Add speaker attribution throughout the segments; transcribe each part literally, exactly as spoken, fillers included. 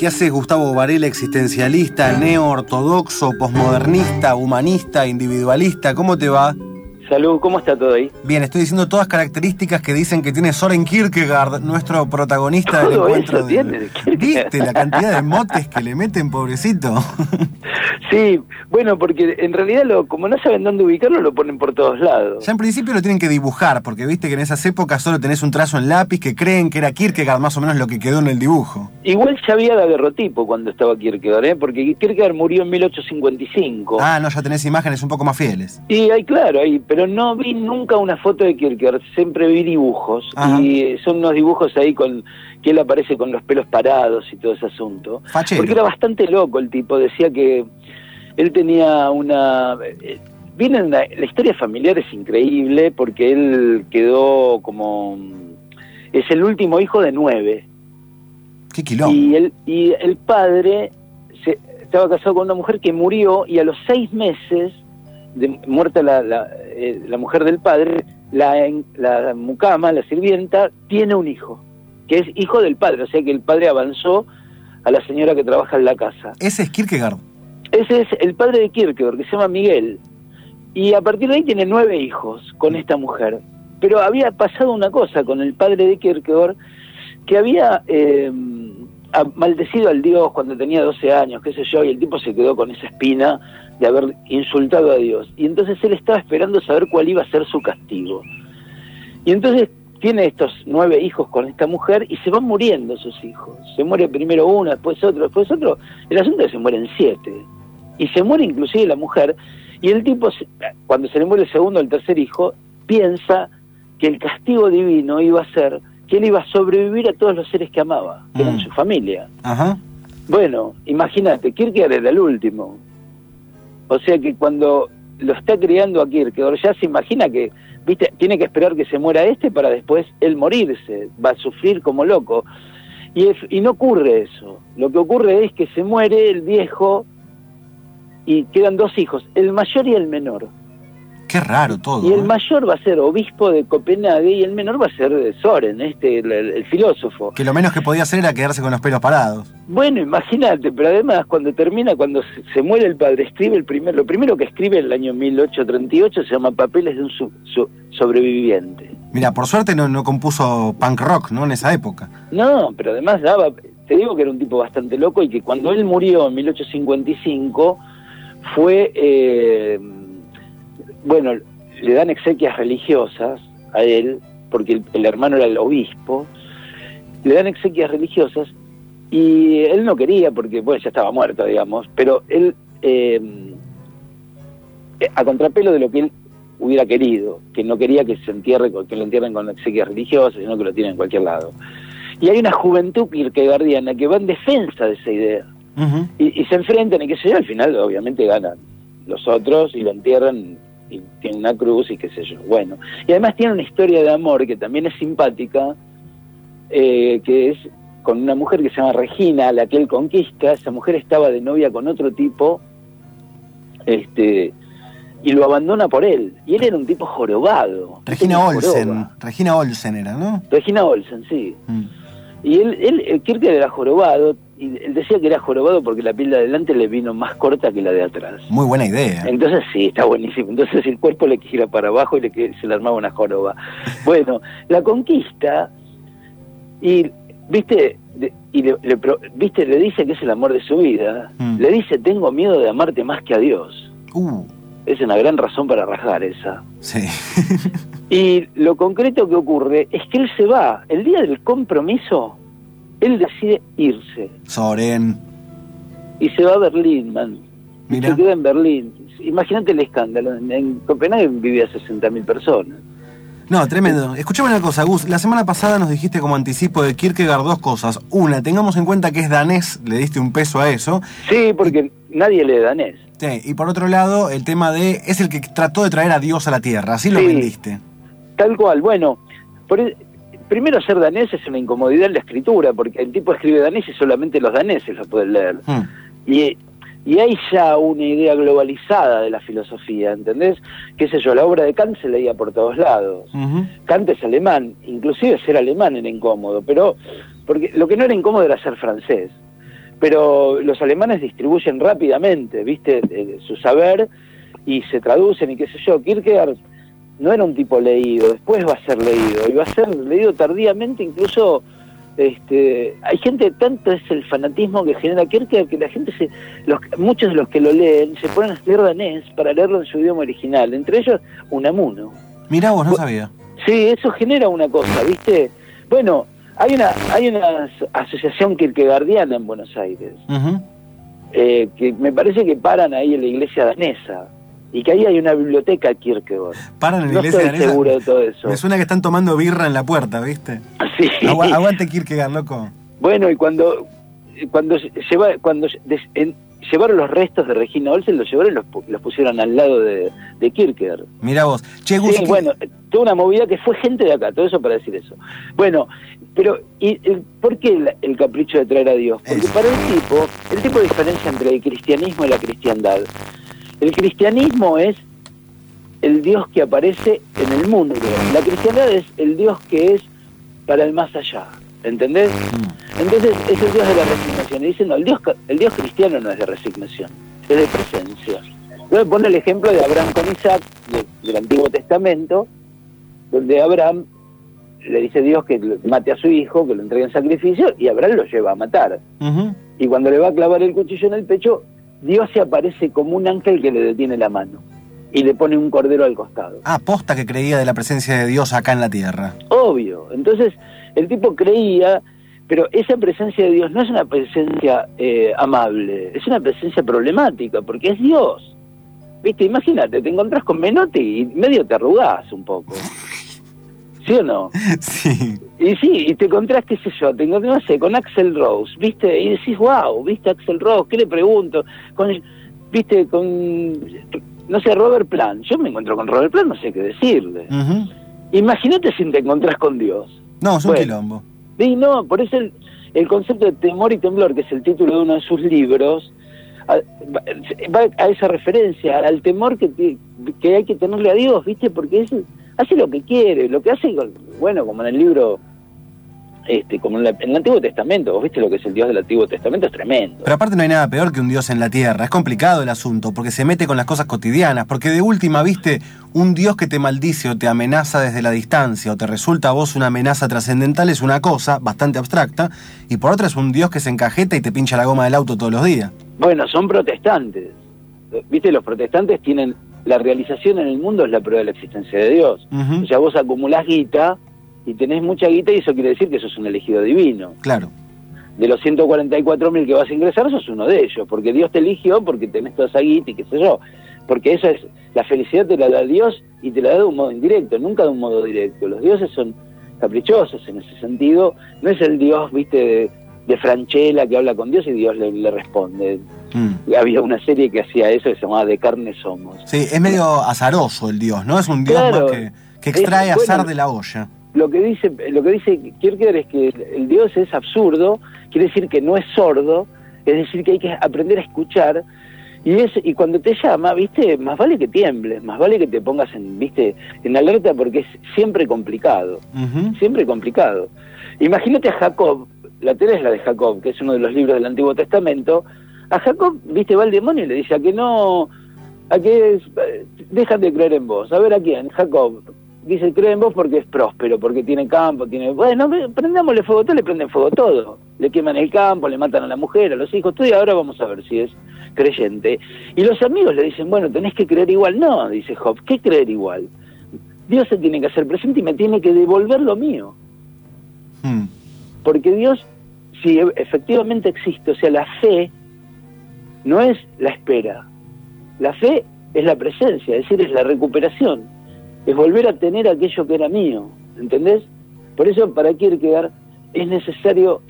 Speaker 1: ¿Qué haces, Gustavo Varela, existencialista, neo-ortodoxo, posmodernista, humanista, individualista? ¿Cómo te va?
Speaker 2: Salud, ¿cómo está todo ahí?
Speaker 1: Bien, estoy diciendo todas características que dicen que tiene Soren Kierkegaard, nuestro protagonista del
Speaker 2: Todo
Speaker 1: encuentro.
Speaker 2: eso
Speaker 1: De...
Speaker 2: tiene Kierkegaard.
Speaker 1: ¿Viste la cantidad de motes que le meten, pobrecito?
Speaker 2: Sí, bueno, porque en realidad lo, como no saben dónde ubicarlo, lo ponen por todos lados.
Speaker 1: Ya en principio lo tienen que dibujar, porque viste que en esas épocas solo tenés un trazo en lápiz que creen que era Kierkegaard más o menos lo que quedó en el dibujo.
Speaker 2: Igual ya había daguerrotipo cuando estaba Kierkegaard, ¿eh? Porque Kierkegaard murió en mil ochocientos cincuenta y cinco.
Speaker 1: Ah, no, ya tenés imágenes un poco más fieles.
Speaker 2: Y hay, claro, hay, pero no vi nunca una foto de Kierkegaard, siempre vi dibujos. Ajá. Y son unos dibujos ahí con que él aparece con los pelos parados y todo ese asunto.
Speaker 1: Fachero.
Speaker 2: Porque era bastante loco el tipo, decía que él tenía una... Viene una, la historia familiar es increíble porque él quedó como... Es el último hijo de nueve.
Speaker 1: ¡Qué quilombo!
Speaker 2: Y el, y el padre se, estaba casado con una mujer que murió y a los seis meses de muerta la, la, eh, la mujer del padre, la, la mucama, la sirvienta, tiene un hijo, que es hijo del padre, o sea que el padre avanzó a la señora que trabaja en la casa.
Speaker 1: Ese es Kierkegaard.
Speaker 2: Ese es el padre de Kierkegaard, que se llama Miguel, y a partir de ahí tiene nueve hijos con esta mujer. Pero había pasado una cosa con el padre de Kierkegaard, que había eh, maldecido al Dios cuando tenía doce años, qué sé yo, y el tipo se quedó con esa espina de haber insultado a Dios. Y entonces él estaba esperando saber cuál iba a ser su castigo. Y entonces tiene estos nueve hijos con esta mujer y se van muriendo esos hijos. Se muere primero uno, después otro, después otro. El asunto es que se mueren siete. Y se muere inclusive la mujer. Y el tipo, cuando se le muere el segundo o el tercer hijo, piensa que el castigo divino iba a ser que él iba a sobrevivir a todos los seres que amaba, que mm. eran su familia.
Speaker 1: Ajá.
Speaker 2: Bueno, imagínate, Kierkegaard era el último. O sea que cuando lo está criando a Kierkegaard, ya se imagina que, viste, tiene que esperar que se muera este para después él morirse, va a sufrir como loco. Y, es, y no ocurre eso. Lo que ocurre es que se muere el viejo y quedan dos hijos, el mayor y el menor.
Speaker 1: Qué raro todo.
Speaker 2: Y el
Speaker 1: ¿eh?
Speaker 2: mayor va a ser obispo de Copenhague y el menor va a ser Soren, este, el, el filósofo.
Speaker 1: Que lo menos que podía hacer era quedarse con los pelos parados.
Speaker 2: Bueno, imagínate, pero además cuando termina, cuando se, se muere el padre, escribe el primer, lo primero que escribe en el año mil ochocientos treinta y ocho se llama Papeles de un su, su, sobreviviente.
Speaker 1: Mira, por suerte no, no compuso punk rock, ¿no? En esa época.
Speaker 2: No, pero además daba, te digo que era un tipo bastante loco y que cuando él murió en mil ochocientos cincuenta y cinco fue... Eh, bueno, le dan exequias religiosas a él, porque el, el hermano era el obispo, le dan exequias religiosas y él no quería porque, bueno, ya estaba muerto, digamos, pero él, eh, a contrapelo de lo que él hubiera querido, que no quería que se entierre, que lo entierren con exequias religiosas, sino que lo tienen en cualquier lado. Y hay una juventud kierkegaardiana que va en defensa de esa idea, uh-huh. y, y se enfrentan y qué sé yo, al final obviamente ganan los otros y lo entierran y tiene una cruz y qué sé yo, bueno. Y además tiene una historia de amor que también es simpática, eh, que es con una mujer que se llama Regina, a la que él conquista. Esa mujer estaba de novia con otro tipo, este, y lo abandona por él. Y él era un tipo jorobado.
Speaker 1: Regina Olsen, joroba. Regina Olsen era, ¿no?
Speaker 2: Regina Olsen, sí. Mm. Y él, él, el Kierkegaard era jorobado, y él decía que era jorobado porque la piel de adelante le vino más corta que la de atrás.
Speaker 1: Muy buena idea.
Speaker 2: Entonces sí, está buenísimo. Entonces el cuerpo le gira para abajo y le, se le armaba una joroba. Bueno, la conquista, y viste, de, y le, le, viste, le dice que es el amor de su vida. Mm. Le dice, tengo miedo de amarte más que a Dios.
Speaker 1: Uh.
Speaker 2: Es una gran razón para rasgar esa.
Speaker 1: Sí.
Speaker 2: Y lo concreto que ocurre es que él se va. El día del compromiso, él decide irse.
Speaker 1: Soren.
Speaker 2: Y se va a Berlín, man.
Speaker 1: Mira.
Speaker 2: Se queda en Berlín. Imagínate el escándalo. En, en Copenhague vivía sesenta mil personas.
Speaker 1: No, tremendo. Escuchame una cosa, Gus. La semana pasada nos dijiste como anticipo de Kierkegaard dos cosas. Una, tengamos en cuenta que es danés, le diste un peso a eso.
Speaker 2: Sí, porque y... nadie lee danés.
Speaker 1: Sí, y por otro lado, el tema de... es el que trató de traer a Dios a la tierra. Así lo
Speaker 2: sí,
Speaker 1: vendiste.
Speaker 2: Tal cual. Bueno, por el... primero ser danés es una incomodidad en la escritura, porque el tipo escribe danés y solamente los daneses lo pueden leer. Hmm. Y, y hay ya una idea globalizada de la filosofía, ¿entendés? Qué sé yo, la obra de Kant se leía por todos lados. Uh-huh. Kant es alemán, inclusive ser alemán era incómodo, pero porque lo que no era incómodo era ser francés. pero los alemanes distribuyen rápidamente, ¿viste? Eh, su saber, y se traducen y qué sé yo. Kierkegaard no era un tipo leído, después va a ser leído, y va a ser leído tardíamente, incluso este, hay gente, tanto es el fanatismo que genera Kierkegaard, que la gente, se, los, muchos de los que lo leen, se ponen a estudiar danés para leerlo en su idioma original, entre ellos Unamuno.
Speaker 1: Mirá vos, no sabía.
Speaker 2: Sí, eso genera una cosa, ¿viste? Bueno, hay una hay una asociación kierkegaardiana en Buenos Aires, uh-huh. eh, que me parece que paran ahí en la iglesia danesa, y que ahí hay una biblioteca Kierkegaard.
Speaker 1: ¿Paran en la
Speaker 2: no
Speaker 1: iglesia danesa?
Speaker 2: No estoy seguro de todo eso.
Speaker 1: Me suena que están tomando birra en la puerta, ¿viste?
Speaker 2: Sí.
Speaker 1: Agu- aguante Kierkegaard, loco.
Speaker 2: Bueno, y cuando cuando lleva, cuando des, en, llevaron los restos de Regina Olsen, los llevaron y los, los pusieron al lado de, de Kierkegaard.
Speaker 1: Mirá vos. Che, Gus,
Speaker 2: sí,
Speaker 1: que...
Speaker 2: bueno, toda una movida que fue gente de acá, todo eso para decir eso. Bueno, pero ¿y el, por qué el, el capricho de traer a Dios? Porque eso. Para el tipo, el tipo diferencia entre el cristianismo y la cristiandad. El cristianismo es el Dios que aparece en el mundo. La cristiandad es el Dios que es para el más allá. ¿Entendés? Mm. Entonces es el Dios de la resignación. Y dicen, no, el Dios, el Dios cristiano no es de resignación, es de presencia. Luego pone el ejemplo de Abraham con Isaac, de, del Antiguo Testamento, donde Abraham le dice a Dios que mate a su hijo, que lo entregue en sacrificio, y Abraham lo lleva a matar. Uh-huh. Y cuando le va a clavar el cuchillo en el pecho, Dios se aparece como un ángel que le detiene la mano y le pone un cordero al costado.
Speaker 1: Ah, posta que creía de la presencia de Dios acá en la tierra.
Speaker 2: Obvio. Entonces el tipo creía, pero esa presencia de Dios no es una presencia eh, amable, es una presencia problemática, porque es Dios. ¿Viste? Imagínate, te encontrás con Menotti y medio te arrugás un poco. ¿Sí o no?
Speaker 1: Sí.
Speaker 2: Y sí, y te encontrás, qué sé yo, te encontrás, no sé, con Axl Rose, ¿viste? Y decís, wow, ¿viste Axl Rose? ¿Qué le pregunto? Con, ¿viste? Con, no sé, Robert Plant. Yo me encuentro con Robert Plant, no sé qué decirle. Uh-huh. Imagínate si te encontrás con Dios.
Speaker 1: No, es un bueno, quilombo.
Speaker 2: Sí, no, por eso el, el concepto de temor y temblor, que es el título de uno de sus libros, a, va a esa referencia, al temor que, te, que hay que tenerle a Dios, ¿viste? Porque es, hace lo que quiere, lo que hace, bueno, como en el libro, este, como en, la, en el Antiguo Testamento, vos viste lo que es el Dios del Antiguo Testamento, es tremendo.
Speaker 1: Pero aparte no hay nada peor que un Dios en la tierra, es complicado el asunto, porque se mete con las cosas cotidianas, porque de última, viste, un Dios que te maldice o te amenaza desde la distancia, o te resulta a vos una amenaza trascendental, es una cosa bastante abstracta, y por otra es un Dios que se encajeta y te pincha la goma del auto todos los días.
Speaker 2: Bueno, son protestantes, viste, los protestantes tienen, la realización en el mundo es la prueba de la existencia de Dios. Uh-huh. O sea, vos acumulás guita, y tenés mucha guita, y eso quiere decir que sos un elegido divino.
Speaker 1: Claro.
Speaker 2: De los ciento cuarenta y cuatro mil que vas a ingresar, sos uno de ellos, porque Dios te eligió, porque tenés toda esa guita y qué sé yo. Porque eso es, la felicidad te la da Dios y te la da de un modo indirecto, nunca de un modo directo. Los dioses son caprichosos en ese sentido. No es el Dios, viste, de, de Franchella que habla con Dios y Dios le, le responde. Mm. Había una serie que hacía eso que se llamaba De carne somos.
Speaker 1: Sí, es medio azaroso el Dios, ¿no? Es un Dios claro, más que, que extrae es, azar bueno, de la olla.
Speaker 2: Lo que dice lo que dice Kierkegaard es que el Dios es absurdo, quiere decir que no es sordo, es decir que hay que aprender a escuchar, y es y cuando te llama, viste, más vale que tiembles, más vale que te pongas en, viste, en alerta, porque es siempre complicado, uh-huh. siempre complicado. Imagínate a Jacob, la tela es la de Jacob, que es uno de los libros del Antiguo Testamento. A Jacob, viste, va el demonio y le dice a que no, a que dejan de creer en vos. A ver, ¿a quién? Jacob. Dice, cree en vos porque es próspero, porque tiene campo, tiene... Bueno, prendámosle fuego todo, le prenden fuego todo. Le queman el campo, le matan a la mujer, a los hijos, todo, y ahora vamos a ver si es creyente. Y los amigos le dicen, bueno, tenés que creer igual. No, dice Job, ¿qué creer igual? Dios se tiene que hacer presente y me tiene que devolver lo mío. Hmm. Porque Dios, si efectivamente existe, o sea, la fe no es la espera. La fe es la presencia, es decir, es la recuperación. Es volver a tener aquello que era mío, ¿entendés? Por eso, para Kierkegaard, es necesario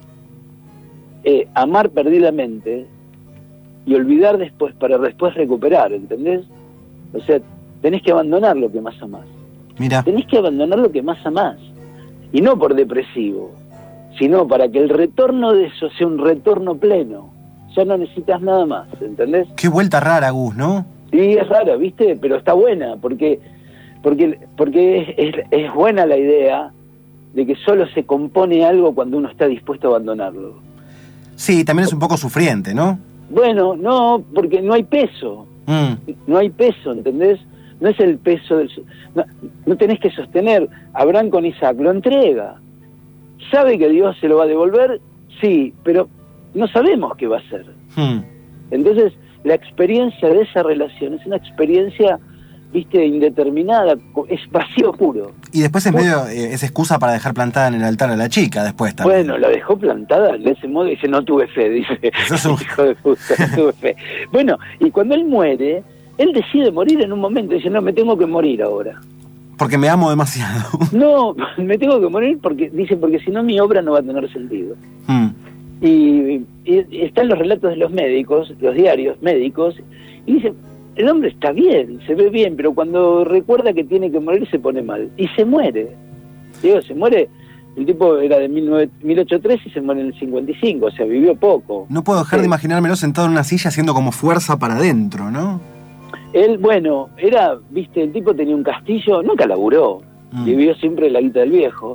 Speaker 2: eh, amar perdidamente y olvidar después, para después recuperar, ¿entendés? O sea, tenés que abandonar lo que más amás.
Speaker 1: Mira.
Speaker 2: Tenés que abandonar lo que más amás. Y no por depresivo, sino para que el retorno de eso sea un retorno pleno. Ya no necesitas nada más, ¿entendés?
Speaker 1: Qué vuelta rara, Gus, ¿no?
Speaker 2: Sí, es rara, ¿viste? Pero está buena, porque... Porque, porque es, es, es buena la idea de que solo se compone algo cuando uno está dispuesto a abandonarlo.
Speaker 1: Sí, también es un poco sufriente, ¿no?
Speaker 2: Bueno, no, porque no hay peso. Mm. No hay peso, ¿entendés? No es el peso del... No, no tenés que sostener. Abraham con Isaac lo entrega. ¿Sabe que Dios se lo va a devolver? Sí, pero no sabemos qué va a hacer. Mm. Entonces, la experiencia de esa relación es una experiencia, viste, indeterminada, es vacío puro.
Speaker 1: Y después es medio, eh, es excusa para dejar plantada en el altar a la chica después también.
Speaker 2: Bueno, la dejó plantada de ese modo, dice, no tuve fe, dice,
Speaker 1: Eso es un...
Speaker 2: hijo de puta, no tuve fe. Bueno, y cuando él muere, él decide morir en un momento, dice, no, me tengo que morir ahora.
Speaker 1: Porque me amo demasiado.
Speaker 2: No, me tengo que morir porque, dice, porque si no mi obra no va a tener sentido. Mm. Y, y están los relatos de los médicos, los diarios médicos, y dice, el hombre está bien, se ve bien, pero cuando recuerda que tiene que morir se pone mal. Y se muere. Digo, se muere, el tipo era de mil ochocientos tres y se muere en el cincuenta y cinco, o sea, vivió poco.
Speaker 1: No puedo dejar sí. de imaginármelo sentado en una silla haciendo como fuerza para adentro, ¿no?
Speaker 2: Él, bueno, era, viste, el tipo tenía un castillo, nunca laburó, mm. vivió siempre la guita del viejo.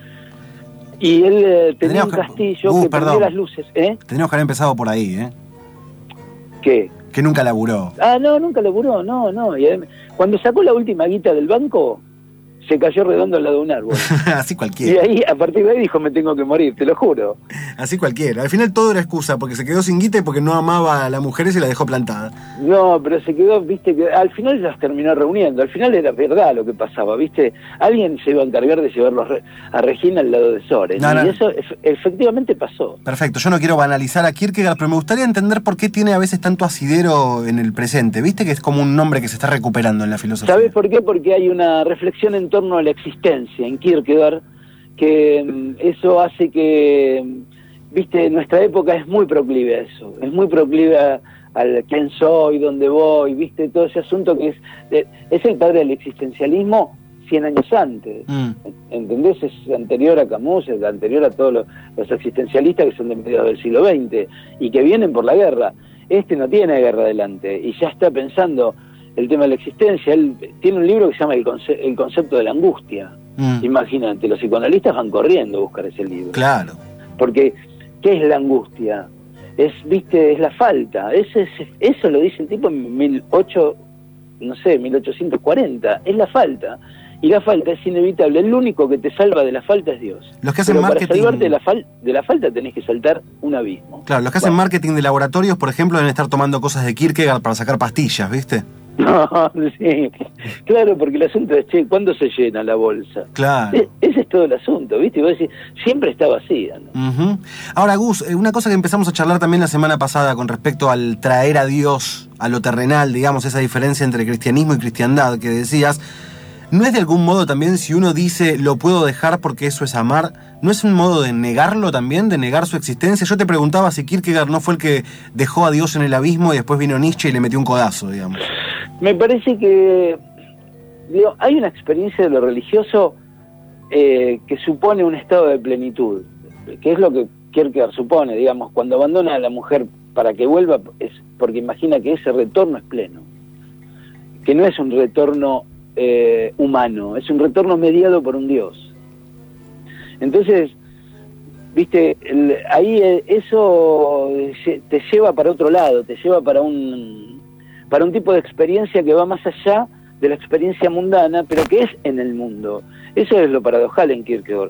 Speaker 2: Y él eh, tenía un castillo
Speaker 1: uh,
Speaker 2: que
Speaker 1: perdón.
Speaker 2: prendía las luces, ¿eh?
Speaker 1: Teníamos que haber empezado por ahí, ¿eh?
Speaker 2: ¿Qué?
Speaker 1: Que nunca laburó.
Speaker 2: Ah, no, nunca laburó, no, no. Y además, cuando sacó la última guita del banco, se cayó redondo al lado de un árbol.
Speaker 1: Así cualquiera.
Speaker 2: Y ahí, a partir de ahí dijo, me tengo que morir, te lo juro.
Speaker 1: Así cualquiera. Al final todo era excusa, porque se quedó sin guita y porque no amaba a la mujer y se la dejó plantada.
Speaker 2: No, pero se quedó, viste, que al final las terminó reuniendo. Al final era verdad lo que pasaba, viste. Alguien se iba a encargar de llevarlos a Regina al lado de Soren. No, no. Y eso ef- efectivamente pasó.
Speaker 1: Perfecto. Yo no quiero banalizar a Kierkegaard, pero me gustaría entender por qué tiene a veces tanto asidero en el presente. Viste que es como un nombre que se está recuperando en la filosofía.
Speaker 2: ¿Sabés por qué? Porque hay una reflexión en torno a la existencia en Kierkegaard, que eso hace que, viste, nuestra época es muy proclive a eso, es muy proclive a, al quién soy, dónde voy, viste, todo ese asunto que es, es el padre del existencialismo cien años antes, mm. ¿entendés? Es anterior a Camus, es anterior a todos los, los existencialistas que son de mediados del siglo veinte y que vienen por la guerra. Este no tiene guerra adelante y ya está pensando el tema de la existencia. Él tiene un libro que se llama El, conce- el concepto de la angustia. Mm. Imagínate, los psicoanalistas van corriendo a buscar ese libro.
Speaker 1: Claro.
Speaker 2: Porque, ¿qué es la angustia? Es, viste, es la falta. Ese, es, eso lo dice el tipo en mil ocho, no sé, mil ochocientos cuarenta. Es la falta. Y la falta es inevitable. El único que te salva de la falta es Dios.
Speaker 1: Los que hacen
Speaker 2: Pero
Speaker 1: marketing...
Speaker 2: para salvarte de la, fal- de la falta tenés que saltar un abismo.
Speaker 1: Claro, los que hacen bueno. marketing de laboratorios, por ejemplo, deben estar tomando cosas de Kierkegaard para sacar pastillas, ¿viste?
Speaker 2: No, sí, claro, porque el asunto es, che, ¿cuándo se llena la bolsa?
Speaker 1: Claro.
Speaker 2: E- ese es todo el asunto, ¿viste? Y vos decís, siempre está vacía, ¿no?
Speaker 1: Uh-huh. Ahora, Gus, una cosa que empezamos a charlar también la semana pasada con respecto al traer a Dios a lo terrenal, digamos, esa diferencia entre cristianismo y cristiandad que decías, ¿no es de algún modo también, si uno dice, lo puedo dejar porque eso es amar, no es un modo de negarlo también, de negar su existencia? Yo te preguntaba si Kierkegaard no fue el que dejó a Dios en el abismo y después vino Nietzsche y le metió un codazo, digamos.
Speaker 2: Me parece que, digo, hay una experiencia de lo religioso eh, que supone un estado de plenitud, que es lo que Kierkegaard supone, digamos, cuando abandona a la mujer para que vuelva, es porque imagina que ese retorno es pleno, que no es un retorno eh, humano, es un retorno mediado por un Dios. Entonces, viste, el, ahí eh, eso te lleva para otro lado, te lleva para un... para un tipo de experiencia que va más allá de la experiencia mundana, pero que es en el mundo. Eso es lo paradojal en Kierkegaard.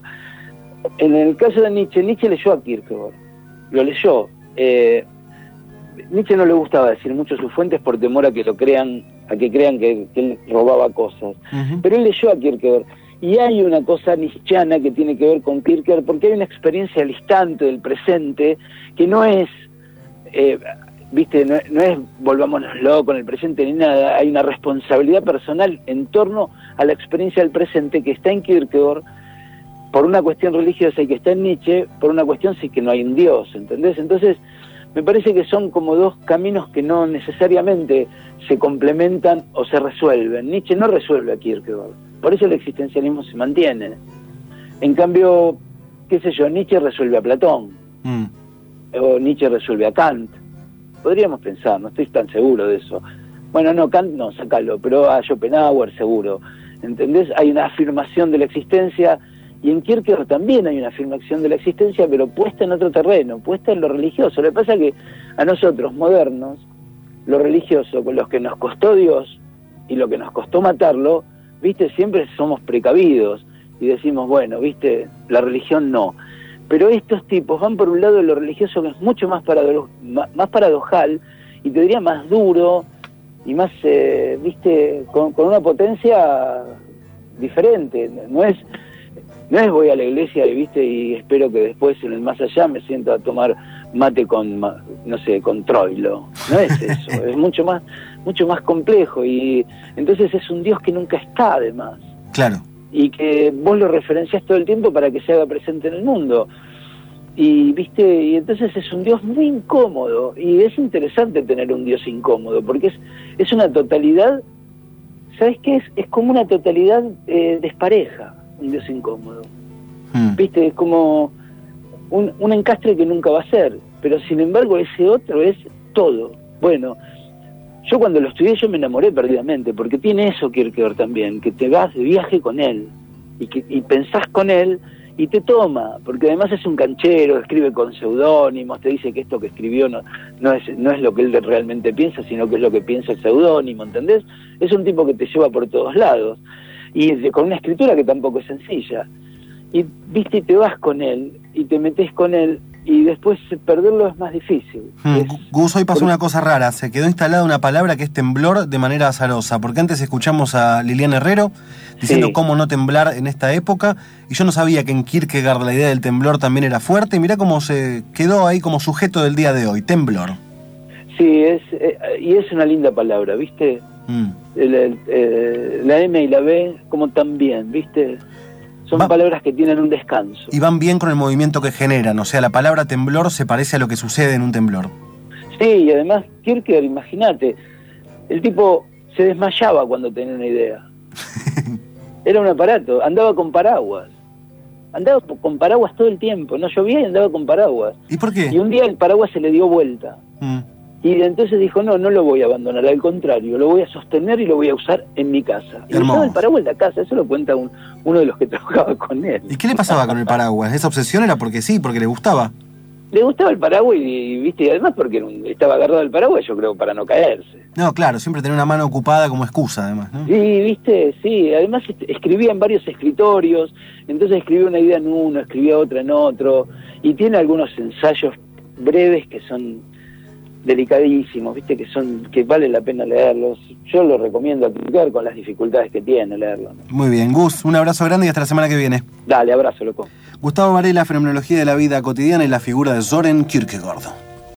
Speaker 2: En el caso de Nietzsche, Nietzsche leyó a Kierkegaard, lo leyó. Eh, Nietzsche no le gustaba decir mucho sus fuentes por temor a que lo crean, a que crean que, que él robaba cosas. Uh-huh. Pero él leyó a Kierkegaard. Y hay una cosa nietzscheana que tiene que ver con Kierkegaard, porque hay una experiencia al instante, del presente, que no es... Eh, viste, no, no es volvámonos locos en el presente ni nada, hay una responsabilidad personal en torno a la experiencia del presente que está en Kierkegaard por una cuestión religiosa y que está en Nietzsche por una cuestión sí que no hay un Dios, ¿entendés? Entonces, me parece que son como dos caminos que no necesariamente se complementan o se resuelven. Nietzsche no resuelve a Kierkegaard, por eso el existencialismo se mantiene. En cambio, qué sé yo, Nietzsche resuelve a Platón, mm. o Nietzsche resuelve a Kant. Podríamos pensar, no estoy tan seguro de eso. Bueno, no, Kant no, sacalo, pero a Schopenhauer seguro. ¿Entendés? Hay una afirmación de la existencia Y en Kierkegaard también hay una afirmación de la existencia, pero puesta en otro terreno, puesta en lo religioso. Lo que pasa es que a nosotros, modernos, lo religioso, con los que nos costó Dios y lo que nos costó matarlo, viste, siempre somos precavidos y decimos, bueno, viste, la religión no. Pero estos tipos van por un lado de lo religioso, que es mucho más, parado, más paradojal, y te diría más duro, y más, eh, viste, con, con una potencia diferente. No es... No es voy a la iglesia y viste y espero que después en el más allá me siento a tomar mate con, no sé, con Troilo. No es eso, es mucho más, mucho más complejo, y entonces es un Dios que nunca está, además.
Speaker 1: Claro.
Speaker 2: Y que vos lo referenciás todo el tiempo para que se haga presente en el mundo. Y viste, y entonces es un Dios muy incómodo, y es interesante tener un Dios incómodo, porque es, es una totalidad, ¿sabes qué es? Es como una totalidad eh, despareja. Un Dios incómodo. Mm. Viste, es como un, un encastre que nunca va a ser, pero sin embargo ese otro es todo. Bueno, yo cuando lo estudié yo me enamoré perdidamente, porque tiene eso Kierkegaard también, que te vas de viaje con él, y que y pensás con él, y te toma, porque además es un canchero, escribe con seudónimos, te dice que esto que escribió no, no, es, no es lo que él realmente piensa, sino que es lo que piensa el seudónimo, ¿entendés? Es un tipo que te lleva por todos lados. Y de, con una escritura que tampoco es sencilla. Y viste, te vas con él, y te metes con él, y después perderlo es más difícil.
Speaker 1: Hmm.
Speaker 2: Es,
Speaker 1: Gus, hoy pasó
Speaker 2: por...
Speaker 1: una cosa rara, se quedó instalada una palabra que es temblor de manera azarosa, porque antes escuchamos a Liliana Herrero diciendo sí. cómo no temblar en esta época, y yo no sabía que en Kierkegaard la idea del temblor también era fuerte, y mirá cómo se quedó ahí como sujeto del día de hoy, temblor.
Speaker 2: Sí, es eh, y es una linda palabra, ¿viste? Mm. El, el, eh, la M y la B como también, ¿viste? Son Va, palabras que tienen un descanso.
Speaker 1: Y van bien con el movimiento que generan, o sea, la palabra temblor se parece a lo que sucede en un temblor.
Speaker 2: Sí, y además Kierkegaard, imagínate, el tipo se desmayaba cuando tenía una idea. Era un aparato, andaba con paraguas. Andaba con paraguas todo el tiempo, no llovía y andaba con paraguas.
Speaker 1: ¿Y por qué?
Speaker 2: Y un día el paraguas se le dio vuelta.
Speaker 1: Mm.
Speaker 2: Y entonces dijo, no, no lo voy a abandonar, al contrario, lo voy a sostener y lo voy a usar en mi casa. Y usaba el paraguas en la casa, eso lo cuenta un, uno de los que trabajaba con él.
Speaker 1: ¿Y qué le pasaba con el paraguas? ¿Esa obsesión era porque sí, porque le gustaba?
Speaker 2: Le gustaba el paraguas y, y viste, y además porque estaba agarrado al paraguas, yo creo, para no caerse.
Speaker 1: No, claro, siempre tener una mano ocupada como excusa, además, ¿no?
Speaker 2: Sí, viste, sí, además escribía en varios escritorios, entonces escribía una idea en uno, escribía otra en otro, y tiene algunos ensayos breves que son delicadísimos, viste, que son que vale la pena leerlos. Yo lo recomiendo aplicar con las dificultades que tiene leerlo, ¿no?
Speaker 1: Muy bien, Gus, un abrazo grande y hasta la semana que viene.
Speaker 2: Dale, abrazo, loco.
Speaker 1: Gustavo Varela, Fenomenología de la Vida Cotidiana y la figura de Søren Kierkegaard.